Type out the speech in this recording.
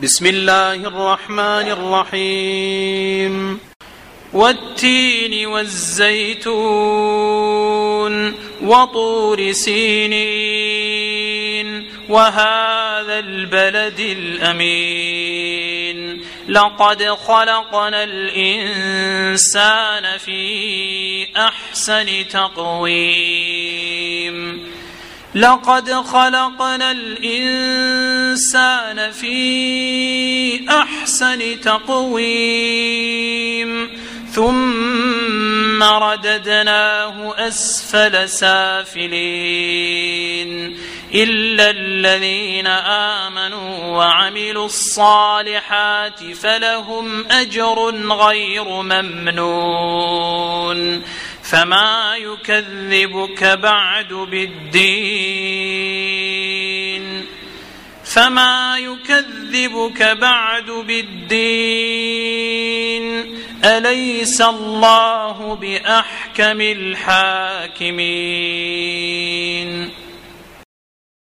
بسم الله الرحمن الرحيم والتين والزيتون وطور سينين وهذا البلد الأمين لقد خلقنا الإنسان في أحسن تقويم لقد خلقنا الإنسان في أحسن تقويم ثم رددناه أسفل سافلين إلا الذين آمنوا وعملوا الصالحات فلهم أجر غير ممنون فما يكذبك بعد بالدين أليس الله بأحكم الحاكمين